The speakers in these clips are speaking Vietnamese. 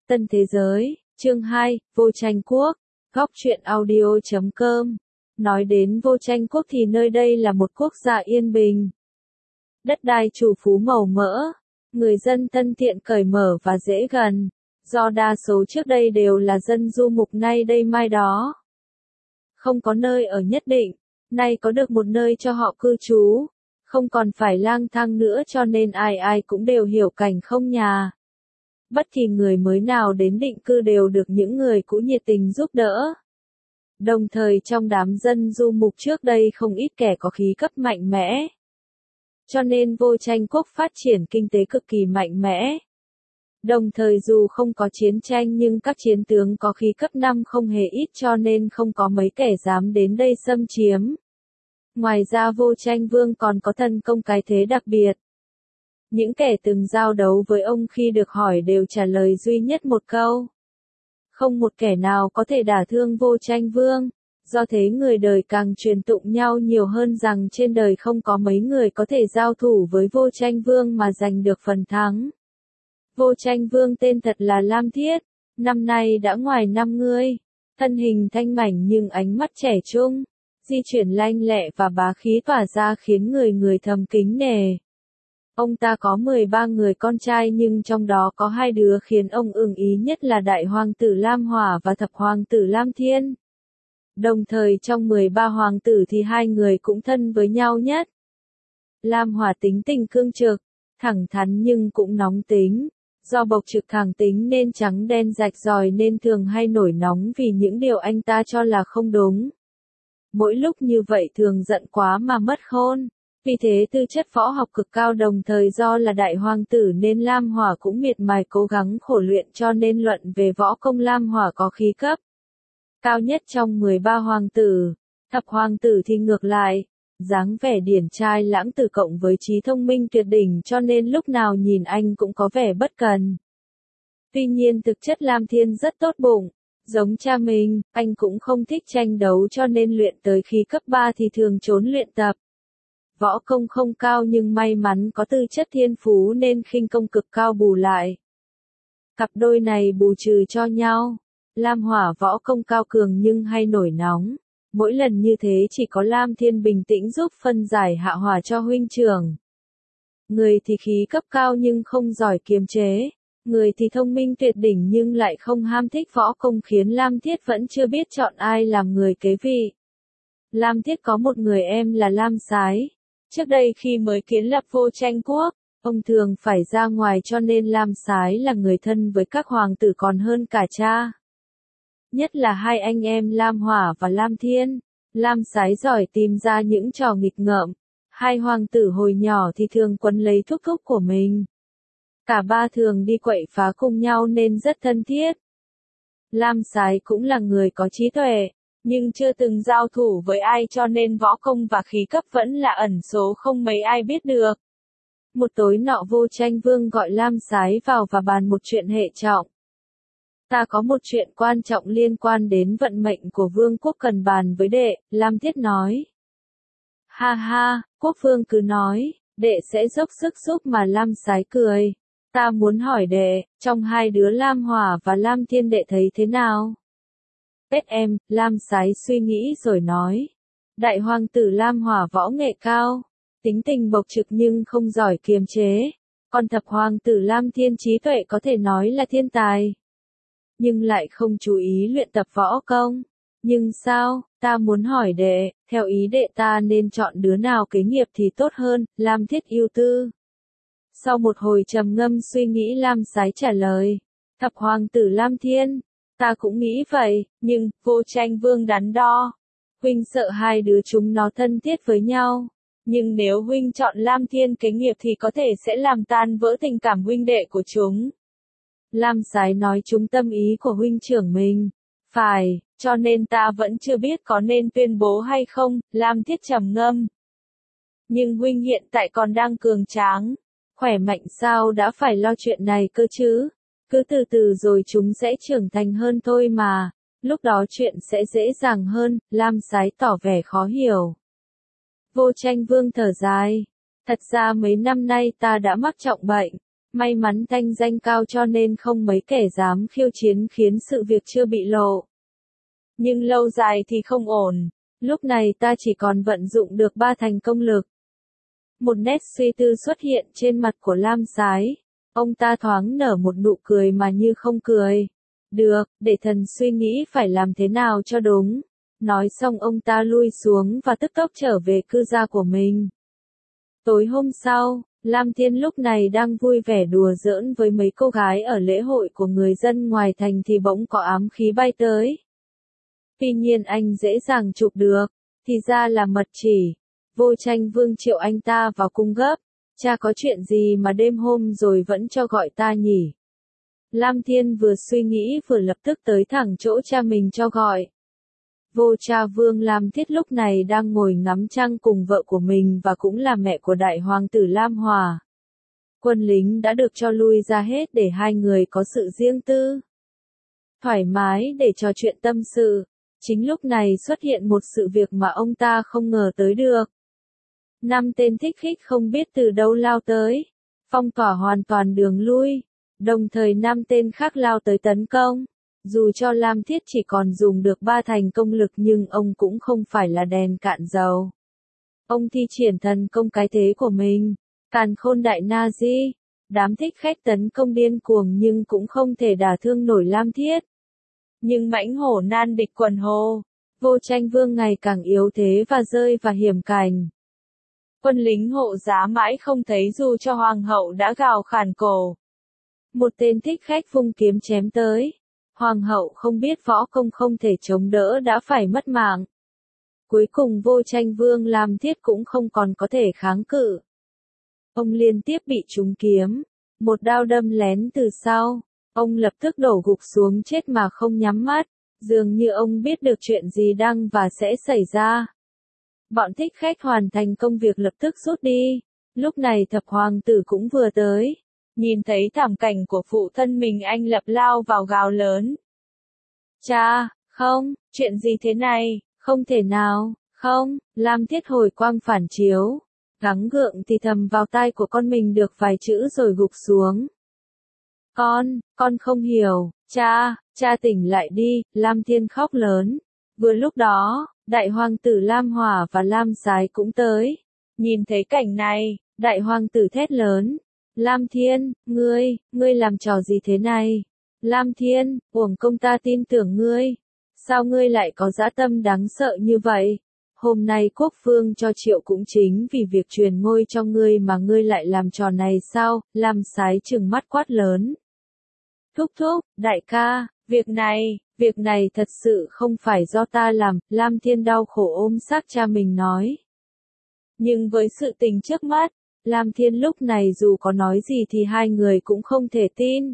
Tân Thế Giới, chương 2, Vô Tranh Quốc, góc truyện audio.com. Nói đến Vô Tranh Quốc thì nơi đây là một quốc gia yên bình. Đất đai chủ phú màu mỡ, người dân thân thiện cởi mở và dễ gần, do đa số trước đây đều là dân du mục nay đây mai đó. Không có nơi ở nhất định, nay có được một nơi cho họ cư trú, không còn phải lang thang nữa cho nên ai ai cũng đều hiểu cảnh không nhà. Bất kỳ người mới nào đến định cư đều được những người cũ nhiệt tình giúp đỡ. Đồng thời trong đám dân du mục trước đây không ít kẻ có khí cấp mạnh mẽ. Cho nên Vô Tranh Quốc phát triển kinh tế cực kỳ mạnh mẽ. Đồng thời dù không có chiến tranh nhưng các chiến tướng có khí cấp 5 không hề ít cho nên không có mấy kẻ dám đến đây xâm chiếm. Ngoài ra Vô Tranh Vương còn có thần công cái thế đặc biệt. Những kẻ từng giao đấu với ông khi được hỏi đều trả lời duy nhất một câu. Không một kẻ nào có thể đả thương Vô Tranh Vương, do thế người đời càng truyền tụng nhau nhiều hơn rằng trên đời không có mấy người có thể giao thủ với Vô Tranh Vương mà giành được phần thắng. Vô Tranh Vương tên thật là Lam Thiết, năm nay đã ngoài 50, thân hình thanh mảnh nhưng ánh mắt trẻ trung, di chuyển lanh lẹ và bá khí tỏa ra khiến người người thầm kính nể. Ông ta có 13 người con trai nhưng trong đó có 2 đứa khiến ông ưng ý nhất là Đại Hoàng tử Lam Hỏa và Thập Hoàng tử Lam Thiên. Đồng thời trong 13 hoàng tử thì 2 người cũng thân với nhau nhất. Lam Hỏa tính tình cương trực, thẳng thắn nhưng cũng nóng tính. Do bộc trực thẳng tính nên trắng đen rạch ròi nên thường hay nổi nóng vì những điều anh ta cho là không đúng. Mỗi lúc như vậy thường giận quá mà mất khôn. Vì thế tư chất võ học cực cao đồng thời do là đại hoàng tử nên Lam Hỏa cũng miệt mài cố gắng khổ luyện cho nên luận về võ công Lam Hỏa có khí cấp cao nhất trong 13 hoàng tử. Thập hoàng tử thì ngược lại, dáng vẻ điển trai lãng tử cộng với trí thông minh tuyệt đỉnh cho nên lúc nào nhìn anh cũng có vẻ bất cần. Tuy nhiên thực chất Lam Thiên rất tốt bụng, giống cha mình, anh cũng không thích tranh đấu cho nên luyện tới khí cấp 3 thì thường trốn luyện tập. Võ công không cao nhưng may mắn có tư chất thiên phú nên khinh công cực cao bù lại. Cặp đôi này bù trừ cho nhau. Lam Hỏa võ công cao cường nhưng hay nổi nóng. Mỗi lần như thế chỉ có Lam Thiên bình tĩnh giúp phân giải hạ hỏa cho huynh trưởng. Người thì khí cấp cao nhưng không giỏi kiềm chế. Người thì thông minh tuyệt đỉnh nhưng lại không ham thích võ công khiến Lam Thiết vẫn chưa biết chọn ai làm người kế vị. Lam Thiết có một người em là Lam Sái. Trước đây khi mới kiến lập Vô Tranh Quốc, ông thường phải ra ngoài cho nên Lam Sái là người thân với các hoàng tử còn hơn cả cha. Nhất là 2 anh em Lam Hỏa và Lam Thiên, Lam Sái giỏi tìm ra những trò nghịch ngợm. 2 hoàng tử hồi nhỏ thì thường quấn lấy thúc thúc của mình. Cả 3 thường đi quậy phá cùng nhau nên rất thân thiết. Lam Sái cũng là người có trí tuệ, nhưng chưa từng giao thủ với ai cho nên võ công và khí cấp vẫn là ẩn số không mấy ai biết được. Một tối nọ Vô Tranh Vương gọi Lam Sái vào và bàn một chuyện hệ trọng. Ta có một chuyện quan trọng liên quan đến vận mệnh của vương quốc cần bàn với đệ, Lam Thiết nói. Ha ha, quốc vương cứ nói, đệ sẽ dốc sức giúp mà Lam Sái cười. Ta muốn hỏi đệ, trong 2 đứa Lam Hỏa và Lam Thiên đệ thấy thế nào? Em, Lam Sái suy nghĩ rồi nói. Đại hoàng tử Lam Hỏa võ nghệ cao, tính tình bộc trực nhưng không giỏi kiềm chế. Còn thập hoàng tử Lam Thiên trí tuệ có thể nói là thiên tài. Nhưng lại không chú ý luyện tập võ công. Nhưng sao, ta muốn hỏi đệ, theo ý đệ ta nên chọn đứa nào kế nghiệp thì tốt hơn, Lam Thiết ưu tư. Sau một hồi trầm ngâm suy nghĩ Lam Sái trả lời. Thập hoàng tử Lam Thiên. Ta cũng nghĩ vậy, nhưng, Vô Tranh Vương đắn đo. Huynh sợ 2 đứa chúng nó thân thiết với nhau. Nhưng nếu huynh chọn Lam Thiên kế nghiệp thì có thể sẽ làm tan vỡ tình cảm huynh đệ của chúng. Lam Sái nói trúng tâm ý của huynh trưởng mình. Phải, cho nên ta vẫn chưa biết có nên tuyên bố hay không, Lam Thiết trầm ngâm. Nhưng huynh hiện tại còn đang cường tráng. Khỏe mạnh sao đã phải lo chuyện này cơ chứ? Cứ từ từ rồi chúng sẽ trưởng thành hơn thôi mà, lúc đó chuyện sẽ dễ dàng hơn, Lam Sái tỏ vẻ khó hiểu. Vô Tranh Vương thở dài, thật ra mấy năm nay ta đã mắc trọng bệnh, May mắn thanh danh cao cho nên không mấy kẻ dám khiêu chiến khiến sự việc chưa bị lộ. Nhưng lâu dài thì không ổn. Lúc này ta chỉ còn vận dụng được 3 thành công lực. Một nét suy tư xuất hiện trên mặt của Lam Sái. Ông ta thoáng nở một nụ cười mà như không cười. Được, để thần suy nghĩ phải làm thế nào cho đúng. Nói xong ông ta lui xuống và tức tốc trở về cư gia của mình. Tối hôm sau, Lam Thiên lúc này đang vui vẻ đùa giỡn với mấy cô gái ở lễ hội của người dân ngoài thành thì bỗng có ám khí bay tới. Tuy nhiên anh dễ dàng chụp được, thì ra là mật chỉ. Vô Tranh Vương triệu anh ta vào cung gấp. Cha có chuyện gì mà đêm hôm rồi vẫn cho gọi ta nhỉ? Lam Thiên vừa suy nghĩ vừa lập tức tới thẳng chỗ cha mình cho gọi. Vô Cha Vương Lam Thiết lúc này đang ngồi ngắm trăng cùng vợ của mình và cũng là mẹ của đại hoàng tử Lam Hòa. Quân lính đã được cho lui ra hết để hai người có sự riêng tư. Thoải mái để trò chuyện tâm sự. Chính lúc này xuất hiện một sự việc mà ông ta không ngờ tới được. 5 tên thích khách không biết từ đâu lao tới, phong tỏa hoàn toàn đường lui, đồng thời 5 tên khác lao tới tấn công. Dù cho Lam Thiết chỉ còn dùng được 3 thành công lực nhưng ông cũng không phải là đèn cạn dầu. Ông thi triển thần công cái thế của mình, Càn Khôn Đại Na Di. Đám thích khách tấn công điên cuồng nhưng cũng không thể đả thương nổi Lam Thiết. Nhưng mãnh hổ nan địch quần hồ, Vô Tranh Vương ngày càng yếu thế và rơi vào hiểm cảnh. Quân lính hộ giá mãi không thấy dù cho hoàng hậu đã gào khản cổ. Một tên thích khách vung kiếm chém tới. Hoàng hậu không biết võ công không thể chống đỡ đã phải mất mạng. Cuối cùng Vô Tranh Vương Lam Thiết cũng không còn có thể kháng cự. Ông liên tiếp bị trúng kiếm. Một đao đâm lén từ sau. Ông lập tức đổ gục xuống chết mà không nhắm mắt. Dường như ông biết được chuyện gì đang và sẽ xảy ra. Bọn thích khách hoàn thành công việc lập tức rút đi. Lúc này thập hoàng tử cũng vừa tới. Nhìn thấy thảm cảnh của phụ thân mình anh lập lao vào gào lớn. Cha, không, chuyện gì thế này, không thể nào, không, Lam Thiết hồi quang phản chiếu. Gắng gượng thì thầm vào tai của con mình được vài chữ rồi gục xuống. Con không hiểu, cha tỉnh lại đi, Lam Thiên khóc lớn. Vừa lúc đó, đại hoàng tử Lam Hòa và Lam Sái cũng tới. Nhìn thấy cảnh này, đại hoàng tử thét lớn. Lam Thiên, ngươi làm trò gì thế này? Lam Thiên, uổng công ta tin tưởng ngươi. Sao ngươi lại có dã tâm đáng sợ như vậy? Hôm nay quốc vương cho triệu cũng chính vì việc truyền ngôi cho ngươi mà ngươi lại làm trò này sao? Lam Sái trừng mắt quát lớn. Thúc, đại ca, việc này thật sự không phải do ta làm, Lam Thiên đau khổ ôm xác cha mình nói. Nhưng với sự tình trước mắt, Lam Thiên lúc này dù có nói gì thì hai người cũng không thể tin.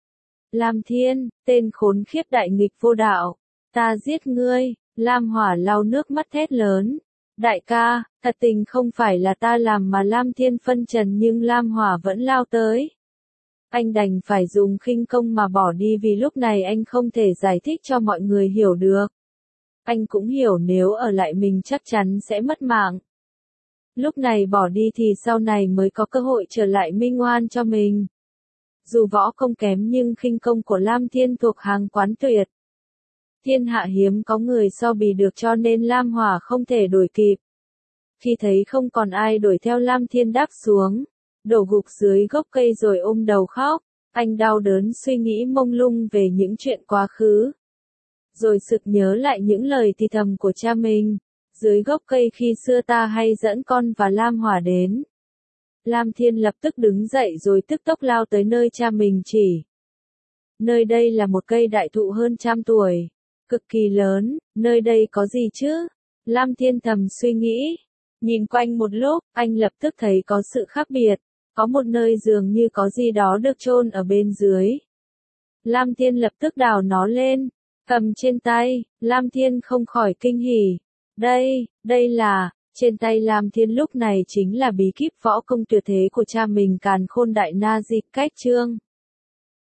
Lam Thiên, tên khốn khiếp đại nghịch vô đạo, ta giết ngươi, Lam Hỏa lau nước mắt thét lớn. Đại ca, thật tình không phải là ta làm mà Lam Thiên phân trần nhưng Lam Hỏa vẫn lao tới. Anh đành phải dùng khinh công mà bỏ đi vì lúc này anh không thể giải thích cho mọi người hiểu được. Anh cũng hiểu nếu ở lại mình chắc chắn sẽ mất mạng. Lúc này bỏ đi thì sau này mới có cơ hội trở lại minh oan cho mình. Dù võ công kém nhưng khinh công của Lam Thiên thuộc hàng quán tuyệt. Thiên hạ hiếm có người so bì được cho nên Lam Hỏa không thể đuổi kịp. Khi thấy không còn ai đuổi theo Lam Thiên đáp xuống, đổ gục dưới gốc cây rồi ôm đầu khóc. Anh đau đớn suy nghĩ mông lung về những chuyện quá khứ. Rồi sực nhớ lại những lời thì thầm của cha mình. Dưới gốc cây khi xưa ta hay dẫn con và Lam Hỏa đến. Lam Thiên lập tức đứng dậy rồi tức tốc lao tới nơi cha mình chỉ. Nơi đây là một cây đại thụ hơn 100 tuổi. Cực kỳ lớn, nơi đây có gì chứ? Lam Thiên thầm suy nghĩ. Nhìn quanh một lúc, anh lập tức thấy có sự khác biệt. Có một nơi dường như có gì đó được chôn ở bên dưới. Lam Thiên lập tức đào nó lên. Cầm trên tay, Lam Thiên không khỏi kinh hỉ. Đây là, trên tay Lam Thiên lúc này chính là bí kíp võ công tuyệt thế của cha mình Càn Khôn Đại Na Di cách chương.